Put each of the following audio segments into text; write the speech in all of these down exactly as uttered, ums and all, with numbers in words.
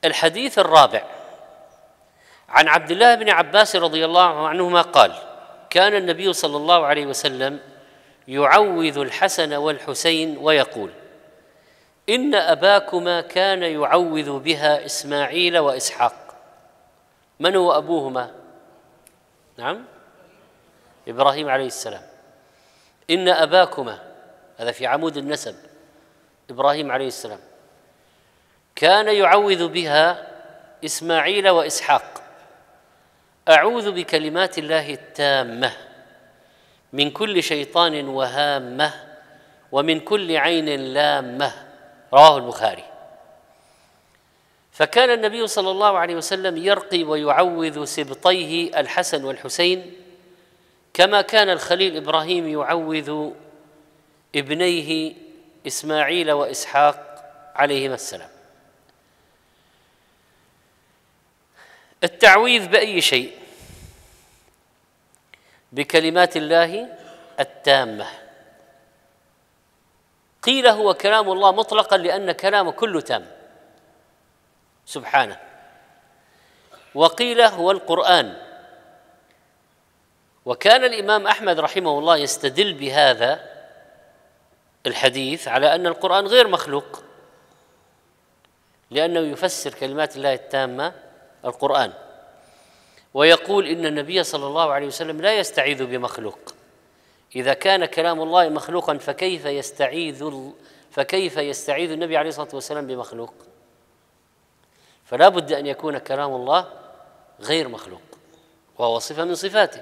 الحديث الرابع عن عبد الله بن عباس رضي الله عنهما قال: كان النبي صلى الله عليه وسلم يعوذ الحسن والحسين ويقول: إن أباكما كان يعوذ بها إسماعيل وإسحاق. من هو أبوهما؟ نعم، إبراهيم عليه السلام. إن أباكما، هذا في عمود النسب، إبراهيم عليه السلام، كان يعوذ بها إسماعيل وإسحاق. أعوذ بكلمات الله التامة من كل شيطان وهامة ومن كل عين لامة. رواه البخاري. فكان النبي صلى الله عليه وسلم يرقي ويعوذ سبطيه الحسن والحسين، كما كان الخليل إبراهيم يعوذ ابنيه إسماعيل وإسحاق عليهما السلام. التعويذ بأي شيء؟ بكلمات الله التامة. قيل هو كلام الله مطلقا لأن كلامه كله تام سبحانه، وقيل هو القرآن. وكان الإمام أحمد رحمه الله يستدل بهذا الحديث على أن القرآن غير مخلوق، لأنه يفسر كلمات الله التامة القرآن، ويقول إن النبي صلى الله عليه وسلم لا يستعيذ بمخلوق. إذا كان كلام الله مخلوقا فكيف يستعيذ فكيف يستعيذ النبي عليه الصلاة والسلام بمخلوق؟ فلا بد أن يكون كلام الله غير مخلوق، وهو صفة من صفاته.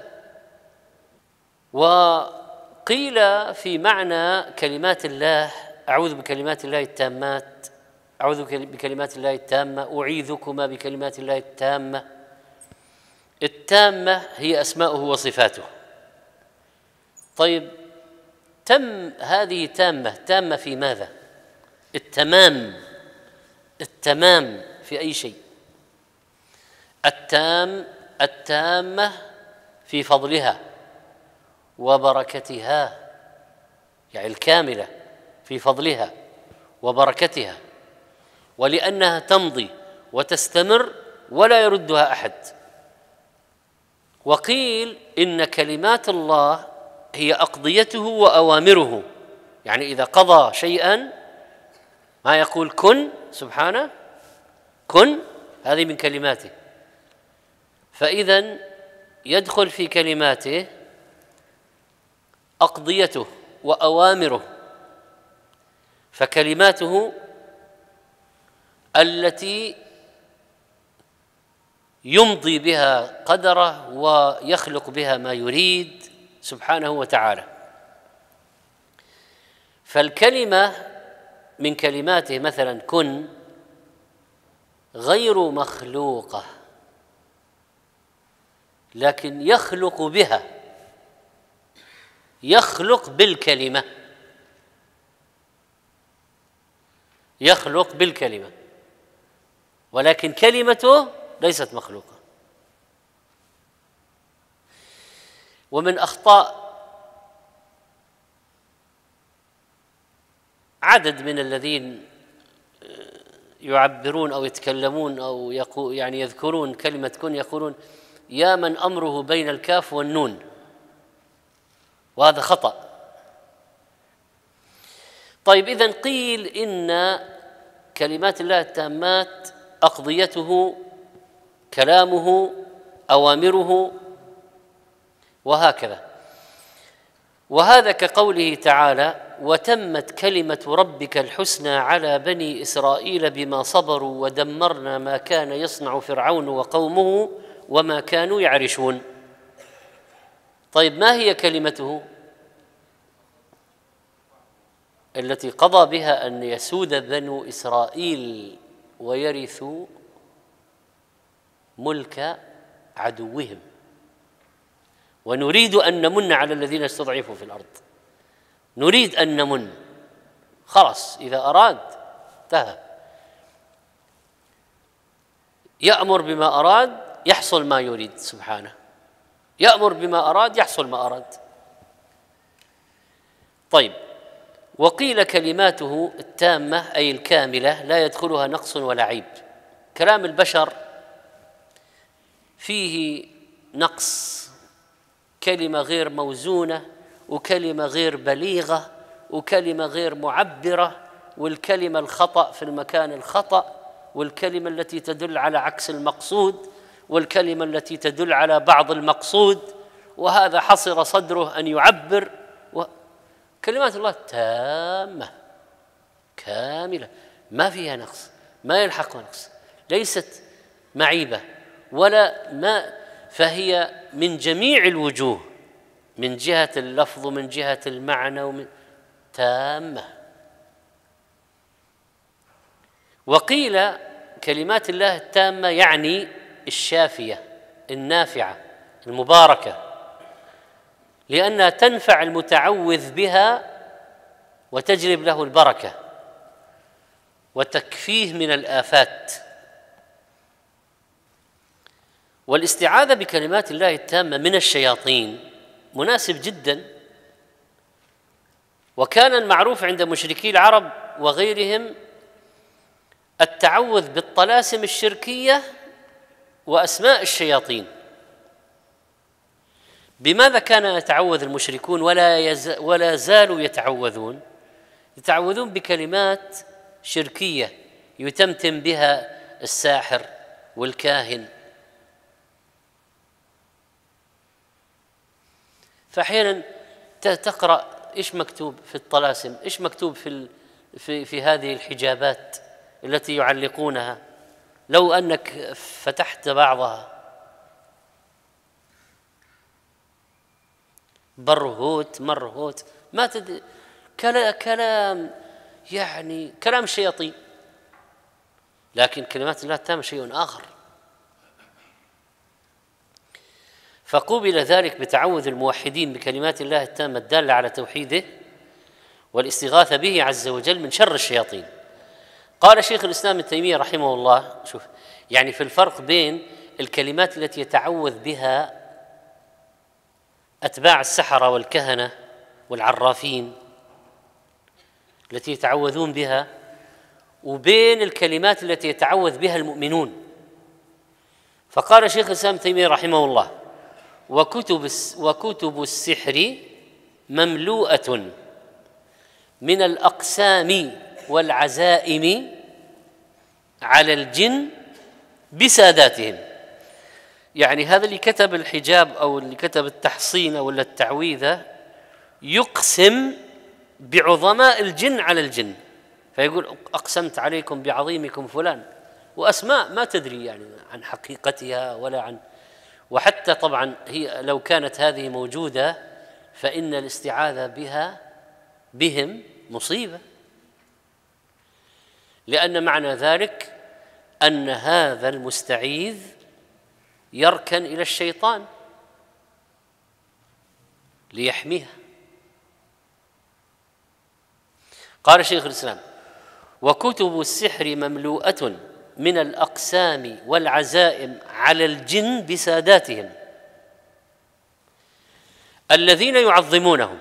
وقيل في معنى كلمات الله: أعوذ بكلمات الله التامات، أعوذ بكلمات الله التامة، أعيذكما بكلمات الله التامة. التامة هي أسماؤه وصفاته. طيب، تم هذه تامة، تامة في ماذا؟ التمام، التمام في أي شيء؟ التام التامة في فضلها وبركتها، يعني الكاملة في فضلها وبركتها، ولأنها تمضي وتستمر ولا يردها أحد. وقيل إن كلمات الله هي أقضيته وأوامره، يعني إذا قضى شيئا ما يقول كن سبحانه، كن، هذه من كلماته. فإذن يدخل في كلماته أقضيته وأوامره، فكلماته التي يمضي بها قدره ويخلق بها ما يريد سبحانه وتعالى. فالكلمة من كلماته مثلا كن غير مخلوقة، لكن يخلق بها، يخلق بالكلمة، يخلق بالكلمة، ولكن كلمته ليست مخلوقة. ومن أخطاء عدد من الذين يعبرون أو يتكلمون أو يقول يعني يذكرون كلمة كن، يقولون يا من أمره بين الكاف والنون، وهذا خطأ. طيب، إذن قيل إن كلمات الله التامات أقضيته، كلامه، أوامره، وهكذا. وهذا كقوله تعالى: وتمت كلمة ربك الحسنى على بني إسرائيل بما صبروا ودمرنا ما كان يصنع فرعون وقومه وما كانوا يعرشون. طيب، ما هي كلمته التي قضى بها أن يسود بنو إسرائيل ويرثوا ملك عدوهم؟ ونريد أن نمن على الذين استضعفوا في الأرض، نريد أن نمن، خلاص إذا أراد انتهى، يأمر بما أراد يحصل ما يريد سبحانه، يأمر بما أراد يحصل ما أراد. طيب، وقيل كلماته التامة أي الكاملة لا يدخلها نقص ولا عيب، كلام البشر فيه نقص، كلمة غير موزونة، وكلمة غير بليغة، وكلمة غير معبرة، والكلمة الخطأ في المكان الخطأ، والكلمة التي تدل على عكس المقصود، والكلمة التي تدل على بعض المقصود، وهذا حصر صدره أن يعبر. كلمات الله تامة كاملة ما فيها نقص، ما يلحقها نقص، ليست معيبة ولا ما، فهي من جميع الوجوه، من جهة اللفظ ومن جهة المعنى ومن تامة. وقيل كلمات الله التامة يعني الشافية النافعة المباركة، لأنها تنفع المتعوذ بها وتجلب له البركة وتكفيه من الآفات. والاستعاذة بكلمات الله التامة من الشياطين مناسب جدا، وكان المعروف عند مشركي العرب وغيرهم التعوذ بالطلاسم الشركية وأسماء الشياطين. بماذا كان يتعوذ المشركون ولا يز... ولا زالوا يتعوذون؟ يتعوذون بكلمات شركية يتمتم بها الساحر والكاهن. فأحيانا تقرأ إيش مكتوب في الطلاسم، إيش مكتوب في ال... في في هذه الحجابات التي يعلقونها، لو أنك فتحت بعضها برهوت مرهوت ما تدري، كلام يعني كلام الشياطين، لكن كلمات الله التامة شيء آخر. فقوبل ذلك بتعوذ الموحدين بكلمات الله التامة الدالة على توحيده والاستغاثة به عز وجل من شر الشياطين. قال شيخ الإسلام ابن تيمية رحمه الله، شوف يعني في الفرق بين الكلمات التي يتعوذ بها أتباع السحرة والكهنة والعرافين التي يتعوذون بها، وبين الكلمات التي يتعوذ بها المؤمنون. فقال شيخ الإسلام ابن تيمية رحمه الله: وكتب وكتب السحر مملوءة من الأقسام والعزائم على الجن بساداتهم. يعني هذا اللي كتب الحجاب أو اللي كتب التحصين أو التعويذة يقسم بعظماء الجن على الجن، فيقول أقسمت عليكم بعظيمكم فلان، وأسماء ما تدري يعني عن حقيقتها ولا عن، وحتى طبعا هي لو كانت هذه موجودة فإن الاستعاذة بها بهم مصيبة، لأن معنى ذلك أن هذا المستعيذ يركن إلى الشيطان ليحميها. قال شيخ الإسلام: وكتب السحر مملوءة من الأقسام والعزائم على الجن بساداتهم الذين يعظمونهم،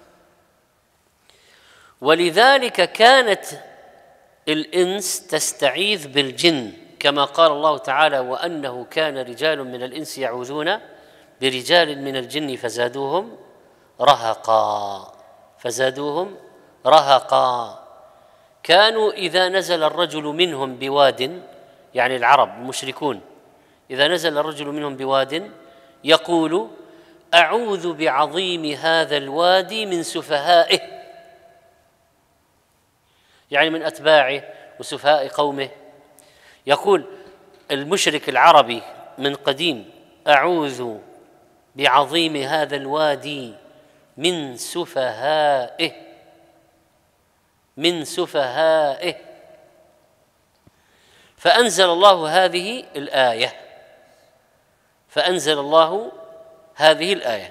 ولذلك كانت الإنس تستعيذ بالجن، كما قال الله تعالى: وأنه كان رجال من الإنس يعوذون برجال من الجن فزادوهم رهقا فزادوهم رهقا. كانوا إذا نزل الرجل منهم بواد، يعني العرب المشركون، إذا نزل الرجل منهم بواد يقول: أعوذ بعظيم هذا الوادي من سفهائه، يعني من أتباعه وسفهاء قومه. يقول المشرك العربي من قديم: أعوذ بعظيم هذا الوادي من سفهائه من سفهائه. فأنزل الله هذه الآية فأنزل الله هذه الآية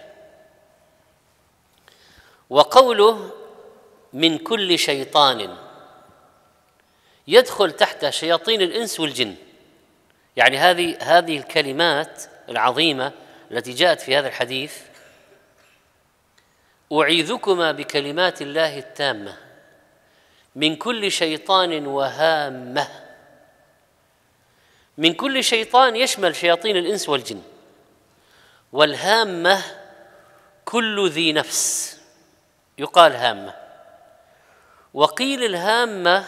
وقوله من كل شيطان يدخل تحت شياطين الإنس والجن. يعني هذه هذه الكلمات العظيمة التي جاءت في هذا الحديث: أعيذكما بكلمات الله التامة من كل شيطان وهامة. من كل شيطان يشمل شياطين الإنس والجن. والهامة كل ذي نفس، يقال هامة. وقيل الهامة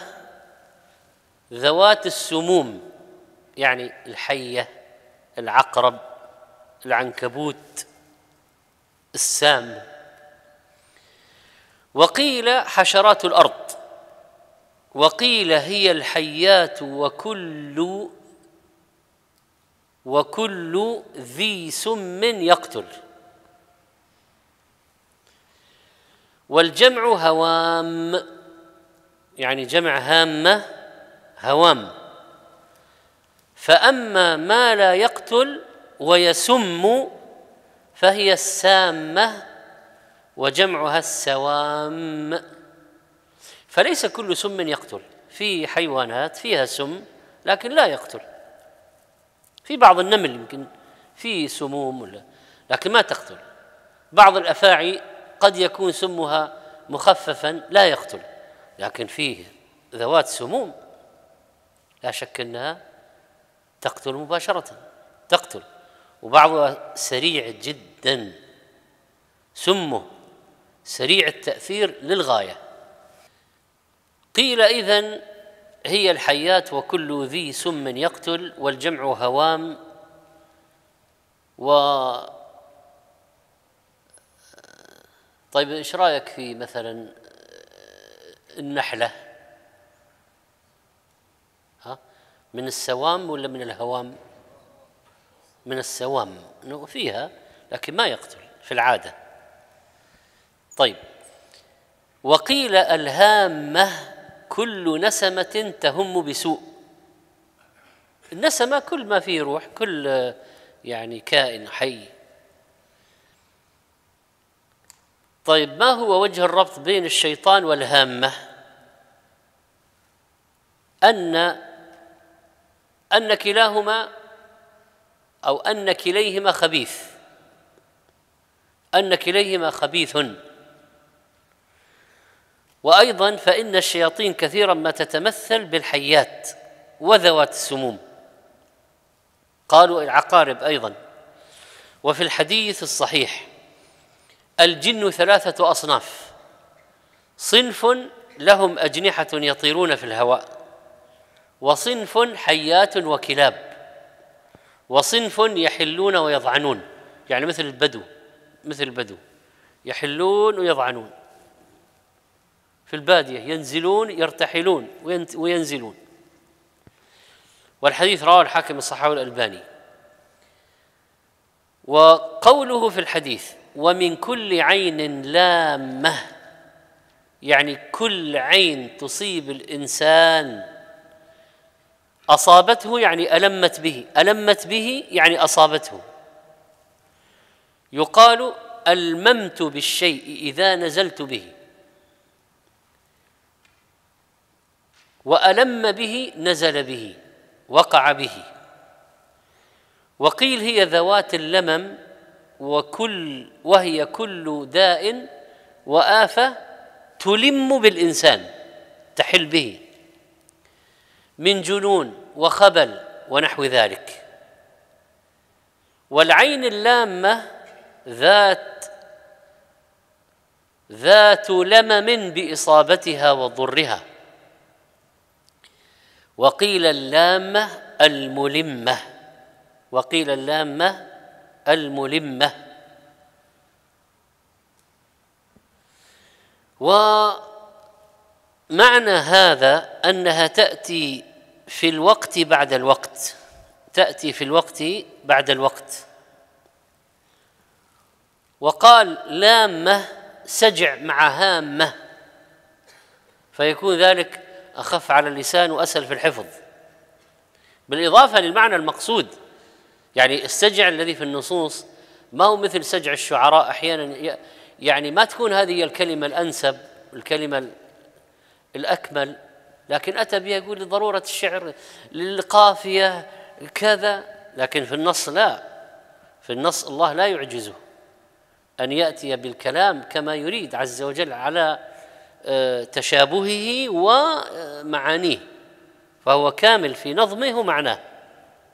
ذوات السموم، يعني الحية، العقرب، العنكبوت، السام. وقيل حشرات الأرض، وقيل هي الحيات وكل وكل ذي سم يقتل. والجمع هوام، يعني جمع هامة هوام. فأما ما لا يقتل ويسم فهي السامة، وجمعها السوام. فليس كل سم يقتل، في حيوانات فيها سم لكن لا يقتل. في بعض النمل يمكن فيه سموم ولا، لكن ما تقتل. بعض الأفاعي قد يكون سمها مخففا لا يقتل، لكن فيه ذوات سموم لا شك أنها تقتل مباشرة، تقتل. وبعضها سريع جدا، سمه سريع التأثير للغاية. قيل إذن هي الحيات وكل ذي سم يقتل، والجمع هوام. و طيب ايش رايك في مثلا النحلة؟ ها، من السوام ولا من الهوام؟ من السوام، انه فيها لكن ما يقتل في العادة. طيب، وقيل الهامة كل نسمة تهم بسوء. النسمة كل ما فيه روح، كل يعني كائن حي. طيب، ما هو وجه الربط بين الشيطان والهامة؟ أن أن كلاهما أو أن كليهما خبيث، أن كليهما خبيث. وأيضا فإن الشياطين كثيرا ما تتمثل بالحيات وذوات السموم، قالوا العقارب أيضا. وفي الحديث الصحيح الجن ثلاثة أصناف: صنف لهم أجنحة يطيرون في الهواء، وصنف حيات وكلاب، وصنف يحلون ويضعنون، يعني مثل البدو، مثل البدو يحلون ويضعنون في البادية، ينزلون يرتحلون وينزلون. والحديث رواه الحاكم الصحاوي الألباني. وقوله في الحديث ومن كل عين لامة، يعني كل عين تصيب الإنسان أصابته، يعني ألمت به، ألمت به يعني أصابته. يقال ألممت بالشيء إذا نزلت به، وألم به نزل به، وقع به. وقيل هي ذوات اللمم، وكل وهي كل داء وآفة تلم بالإنسان، تحل به، من جنون وخبل ونحو ذلك. والعين اللامة ذات ذات لمم بإصابتها وضرها. وقيل اللامة الملمة، وقيل اللامة الملمة. ومعنى هذا أنها تأتي في الوقت بعد الوقت، تأتي في الوقت بعد الوقت. وقال لامة سجع مع هامة، فيكون ذلك أخف على اللسان وأسهل في الحفظ، بالإضافة للمعنى المقصود. يعني السجع الذي في النصوص ما هو مثل سجع الشعراء أحيانا، يعني ما تكون هذه هي الكلمة الأنسب، الكلمة الأكمل، لكن أتى بها يقول لضرورة الشعر، للقافية كذا. لكن في النص لا، في النص الله لا يعجزه أن يأتي بالكلام كما يريد عز وجل على تشابهه ومعانيه، فهو كامل في نظمه ومعناه.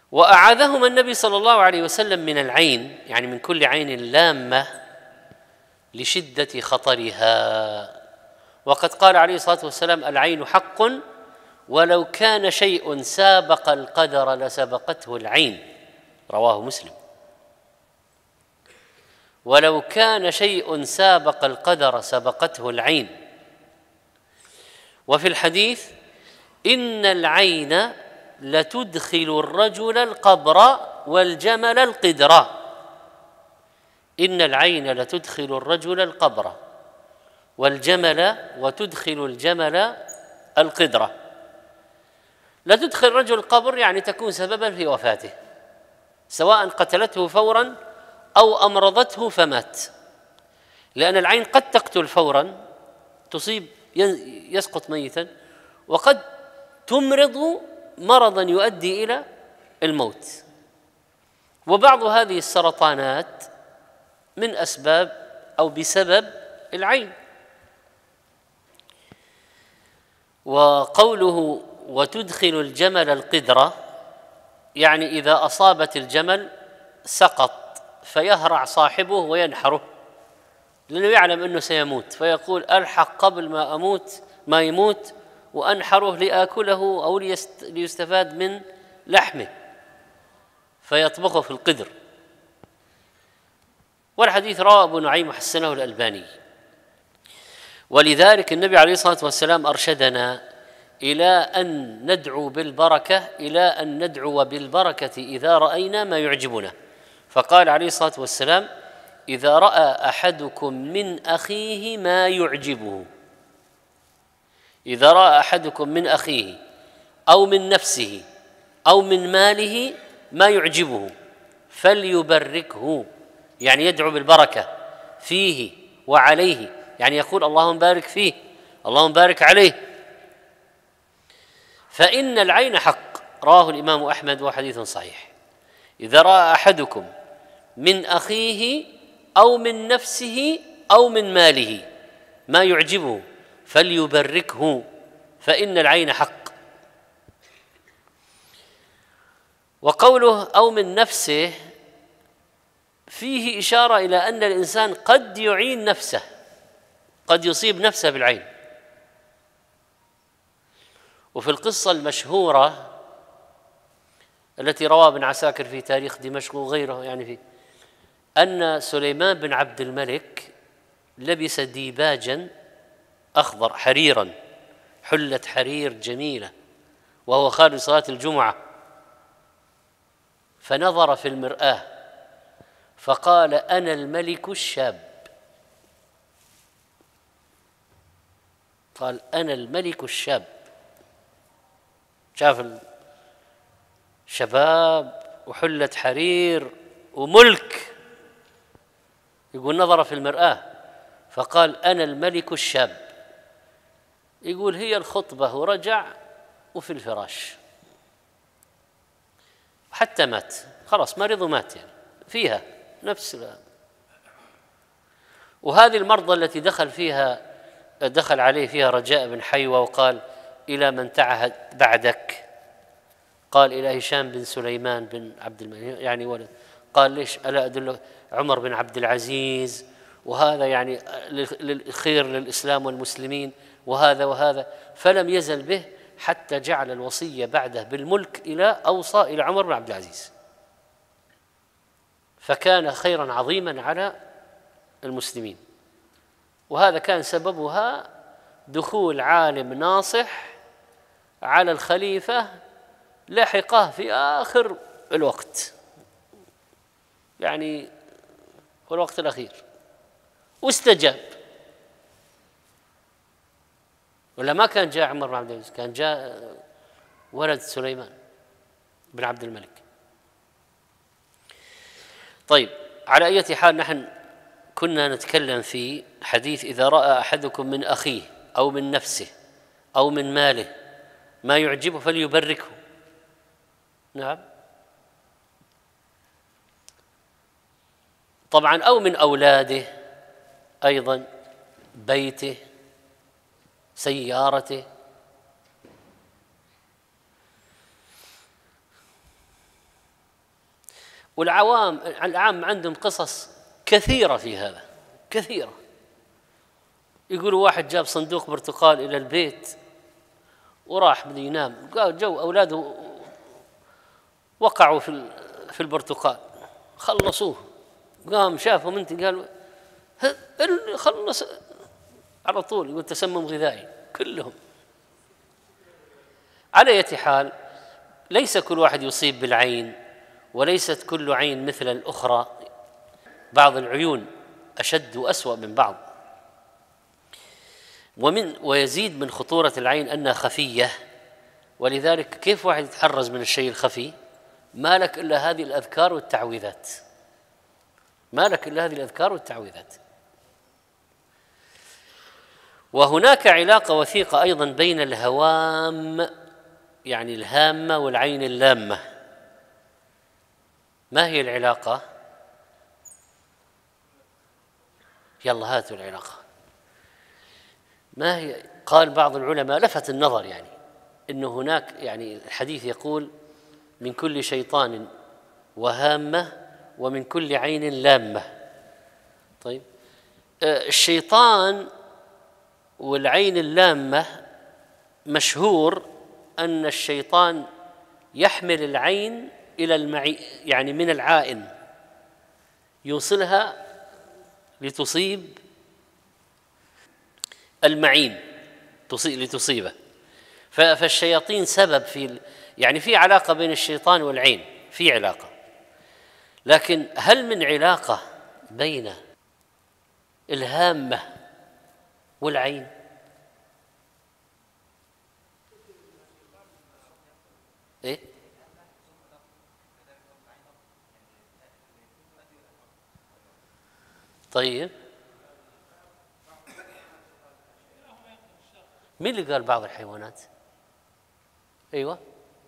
وأعاذهما النبي صلى الله عليه وسلم من العين، يعني من كل عين لامة لشدة خطرها. وقد قال عليه الصلاة والسلام: العين حق ولو كان شيء سابق القدر لسبقته العين، رواه مسلم. ولو كان شيء سابق القدر سبقته العين. وفي الحديث: إن العين لتدخل الرجل القبر والجمل القدر. إن العين لتدخل الرجل القبر والجمل وتدخل الجمل القدرة. لا تدخل الرجل القبر يعني تكون سببا في وفاته، سواء قتلته فورا أو أمرضته فمات، لأن العين قد تقتل فورا تصيب يسقط ميتا، وقد تمرض مرضا يؤدي إلى الموت. وبعض هذه السرطانات من أسباب أو بسبب العين. وقوله وتدخل الجمل القدرة يعني إذا أصابت الجمل سقط فيهرع صاحبه وينحره، لأنه يعلم أنه سيموت، فيقول: ألحق قبل ما أموت ما يموت وأنحره لآكله أو ليستفاد من لحمه، فيطبخه في القدر. والحديث رواه أبو نعيم وحسنه الألباني. ولذلك النبي عليه الصلاة والسلام أرشدنا إلى أن ندعو بالبركة، إلى أن ندعو بالبركة إذا رأينا ما يعجبنا. فقال عليه الصلاة والسلام: إذا رأى أحدكم من أخيه ما يعجبه، إذا رأى أحدكم من أخيه أو من نفسه أو من ماله ما يعجبه فليبركه، يعني يدعو بالبركة فيه وعليه، يعني يقول: اللهم بارك فيه، اللهم بارك عليه. فإن العين حق، رواه الإمام أحمد وحديث صحيح. إذا رأى أحدكم من أخيه أو من نفسه أو من ماله ما يعجبه فليبركه، فإن العين حق. وقوله أو من نفسه فيه إشارة إلى أن الإنسان قد يعين نفسه، قد يصيب نفسه بالعين. وفي القصة المشهورة التي رواه ابن عساكر في تاريخ دمشق وغيره، يعني في أن سليمان بن عبد الملك لبس ديباجا أخضر حريرا، حلة حرير جميلة، وهو خارج صلاة الجمعة، فنظر في المرآة فقال: أنا الملك الشاب. قال: أنا الملك الشاب. شاف الشباب وحلة حرير وملك، يقول نظر في المرآة فقال: أنا الملك الشاب. يقول هي الخطبة ورجع وفي الفراش حتى مات، خلاص مرض ومات، يعني فيها نفس لا. وهذه المرضى التي دخل فيها دخل عليه فيها رجاء بن حيوة وقال: إلى من تعهد بعدك؟ قال: إلى هشام بن سليمان بن عبد الملك، يعني ولد. قال: ليش؟ ألا أدل عمر بن عبد العزيز، وهذا يعني للخير للإسلام والمسلمين، وهذا وهذا. فلم يزل به حتى جعل الوصية بعده بالملك إلى أوصى إلى عمر بن عبد العزيز، فكان خيرا عظيما على المسلمين. وهذا كان سببها دخول عالم ناصح على الخليفة لحقه في آخر الوقت، يعني في الوقت الأخير، واستجاب. ولا ما كان جاء عمر بن عبد العزيز، كان جاء ولد سليمان بن عبد الملك. طيب، على أي حال نحن كنا نتكلم في حديث: إذا رأى أحدكم من أخيه أو من نفسه أو من ماله ما يعجبه فليبركه. نعم، طبعا، أو من أولاده أيضا، بيته، سيارته. والعوام العام عندهم قصص كثيرة في هذا، كثيرة. يقولوا واحد جاب صندوق برتقال إلى البيت وراح بده ينام، قال جو أولاده وقعوا في في البرتقال، خلصوه، قام شافهم انت قالوا خلص على طول، يقول تسمم غذائي كلهم. على أي حال، ليس كل واحد يصيب بالعين، وليست كل عين مثل الأخرى، بعض العيون أشد وأسوأ من بعض. ومن ويزيد من خطورة العين أنها خفية، ولذلك كيف واحد يتحرز من الشيء الخفي؟ ما لك إلا هذه الأذكار والتعويذات، ما لك إلا هذه الأذكار والتعويذات. وهناك علاقة وثيقة أيضا بين الهوام، يعني الهامة، والعين اللامة. ما هي العلاقة؟ يلا هاتوا العلاقة. ما هي؟ قال بعض العلماء لفت النظر يعني إنه هناك، يعني الحديث يقول من كل شيطان وهامة ومن كل عين لامة. طيب الشيطان والعين اللامة مشهور أن الشيطان يحمل العين إلى المعي، يعني من العائن يوصلها لتصيب المعين، تصيب لتصيبه. فالشياطين سبب في، يعني في علاقة بين الشيطان والعين، في علاقة، لكن هل من علاقة بين الهامة والعين؟ إيه؟ طيب مين اللي قال بعض الحيوانات؟ أيوة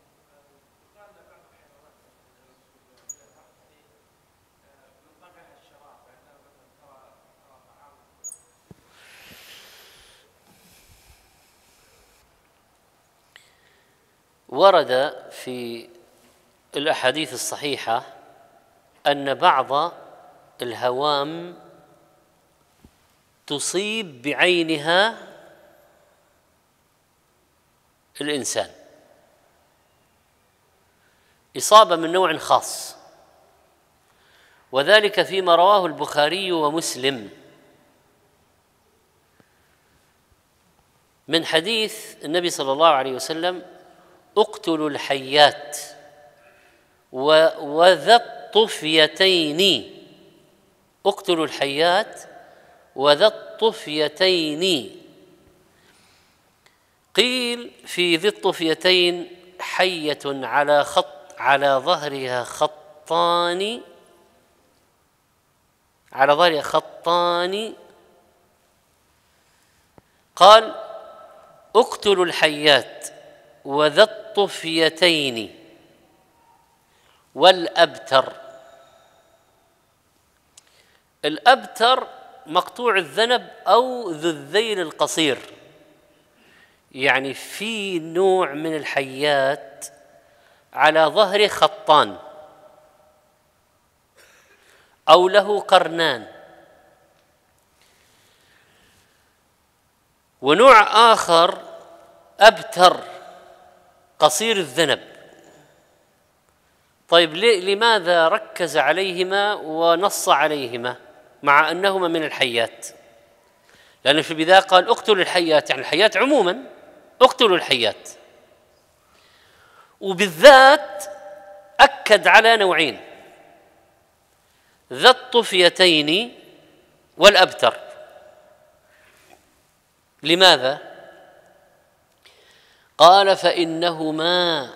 ورد في الأحاديث الصحيحة أن بعض الهوام تصيب بعينها الإنسان إصابة من نوع خاص، وذلك فيما رواه البخاري ومسلم من حديث النبي صلى الله عليه وسلم: اقتلوا الحيات وذا الطفيتين، اقتلوا الحيات وذا الطفيتين. قيل في ذي الطفيتين حية على خط على ظهرها خطان على ظهرها خطان قال: اقتلوا الحيات وذا الطفيتين والأبتر. الأبتر مقطوع الذنب أو ذو الذيل القصير، يعني في نوع من الحيات على ظهره خطان أو له قرنان. ونوع آخر أبتر قصير الذنب. طيب لماذا ركز عليهما ونص عليهما مع أنهما من الحيات؟ لأن في البداية قال اقتلوا الحيات، يعني الحيات عموما اقتلوا الحيات، وبالذات أكد على نوعين: ذا الطفيتين والأبتر. لماذا؟ قال: فإنهما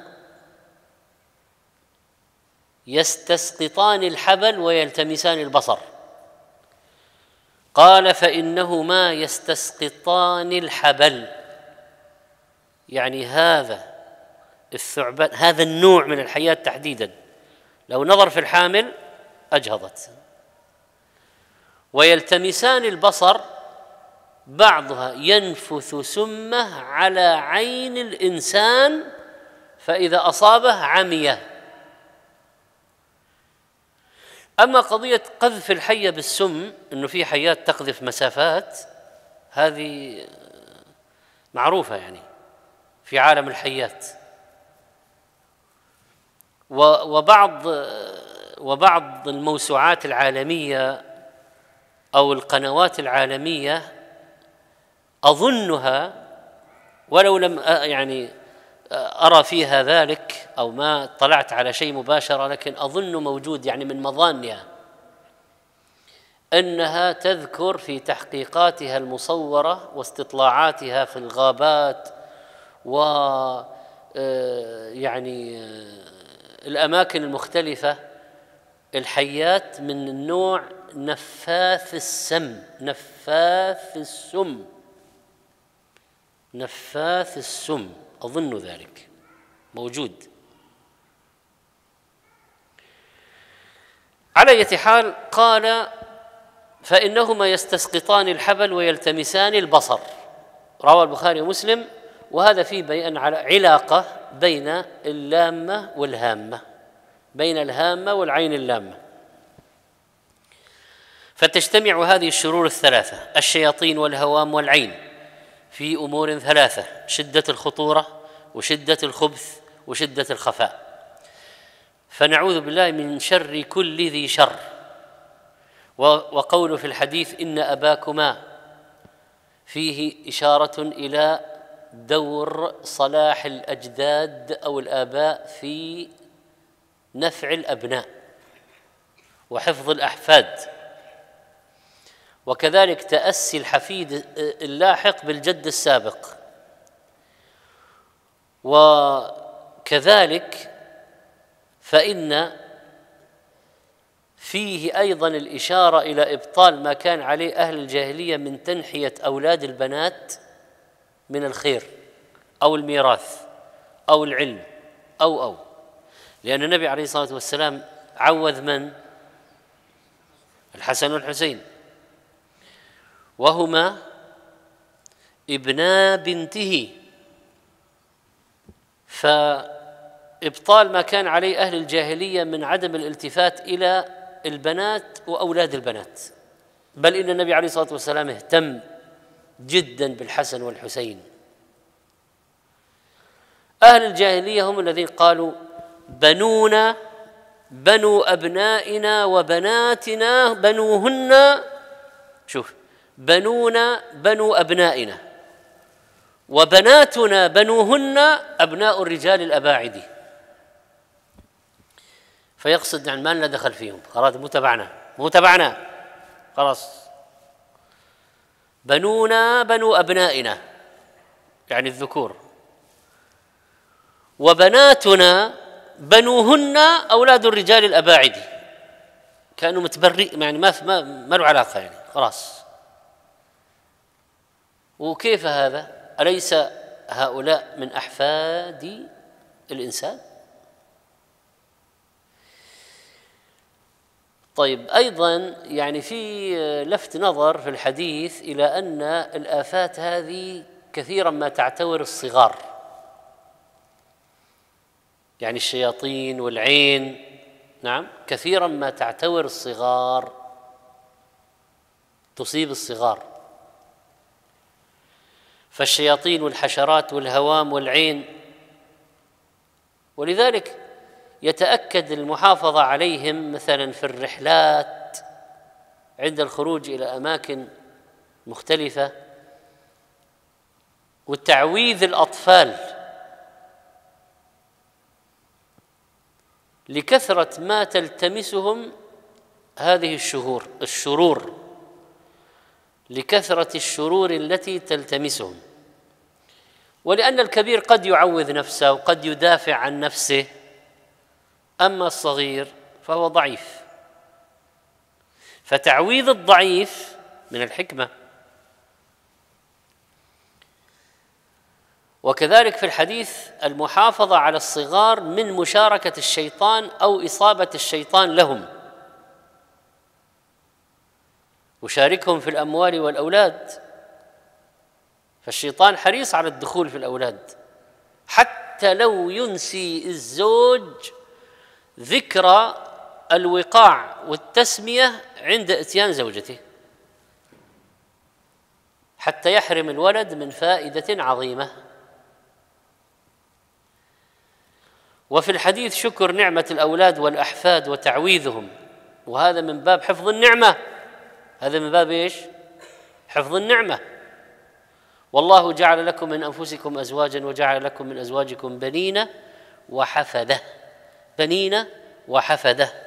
يستسقطان الحبل ويلتمسان البصر. قال: فإنهما يستسقطان الحبل، يعني هذا الثعبان، هذا النوع من الحياة تحديدا لو نظر في الحامل أجهضت. ويلتمسان البصر، بعضها ينفث سمه على عين الإنسان فإذا أصابه عمي. أما قضية قذف الحية بالسم، أنه في حيات تقذف مسافات، هذه معروفة يعني في عالم الحيات. وبعض وبعض الموسوعات العالمية أو القنوات العالمية أظنها، ولو لم يعني أرى فيها ذلك أو ما طلعت على شيء مباشرة، لكن أظن موجود يعني من مظانها، أنها تذكر في تحقيقاتها المصورة واستطلاعاتها في الغابات و يعني الأماكن المختلفة الحيات من النوع نفاث السم نفاث السم نفاث السم أظن ذلك موجود. على أية حال، قال: فإنهما يستسقطان الحبل ويلتمسان البصر، رواه البخاري ومسلم. وهذا فيه بيان على علاقة بين اللامة والهامة، بين الهامة والعين اللامة. فتجتمع هذه الشرور الثلاثة، الشياطين والهوام والعين، في أمور ثلاثة: شدة الخطورة وشدة الخبث وشدة الخفاء. فنعوذ بالله من شر كل ذي شر. وقوله في الحديث: إن أباكما، فيه إشارة إلى دور صلاح الأجداد أو الآباء في نفع الأبناء وحفظ الأحفاد، وكذلك تأسي الحفيد اللاحق بالجد السابق، وكذلك فإن فيه أيضا الإشارة إلى إبطال ما كان عليه أهل الجاهلية من تنحية أولاد البنات من الخير أو الميراث أو العلم أو أو لأن النبي عليه الصلاة والسلام عوذ من؟ الحسن والحسين، وهما ابنا بنته، فإبطال ما كان عليه أهل الجاهلية من عدم الالتفات إلى البنات وأولاد البنات. بل إن النبي عليه الصلاة والسلام اهتم جدا بالحسن والحسين. أهل الجاهلية هم الذين قالوا: بنونا بنو أبنائنا وبناتنا بنوهن، شوف، بنونا بنو أبنائنا وبناتنا بنوهن أبناء الرجال الأباعد. فيقصد يعني ما لنا دخل فيهم، خلاص مو تبعنا مو تبعنا خلاص. بنونا بنو أبنائنا يعني الذكور، وبناتنا بنوهن أولاد الرجال الأباعد، كانوا متبرئ يعني ما ما ما له علاقة يعني خلاص. وكيف هذا؟ أليس هؤلاء من أحفاد الإنسان؟ طيب، أيضا يعني في لفت نظر في الحديث إلى أن الآفات هذه كثيرا ما تعتور الصغار، يعني الشياطين والعين، نعم، كثيرا ما تعتور الصغار، تصيب الصغار. فالشياطين والحشرات والهوام والعين، ولذلك يتأكد المحافظة عليهم مثلا في الرحلات عند الخروج إلى أماكن مختلفة، وتعويذ الأطفال لكثرة ما تلتمسهم هذه الشهور الشرور لكثرة الشرور التي تلتمسهم، ولأن الكبير قد يعوذ نفسه وقد يدافع عن نفسه، أما الصغير فهو ضعيف. فتعويذ الضعيف من الحكمة. وكذلك في الحديث المحافظة على الصغار من مشاركة الشيطان أو إصابة الشيطان لهم، وشاركهم في الأموال والأولاد، فالشيطان حريص على الدخول في الأولاد، حتى لو ينسي الزوج ذكرى الوقاع والتسمية عند إتيان زوجته حتى يحرم الولد من فائدة عظيمة. وفي الحديث شكر نعمة الأولاد والأحفاد وتعويذهم، وهذا من باب حفظ النعمة، هذا من باب إيش؟ حفظ النعمة. والله جعل لكم من أنفسكم أزواجا وجعل لكم من أزواجكم بنين وحفدة، بنين وحفدة.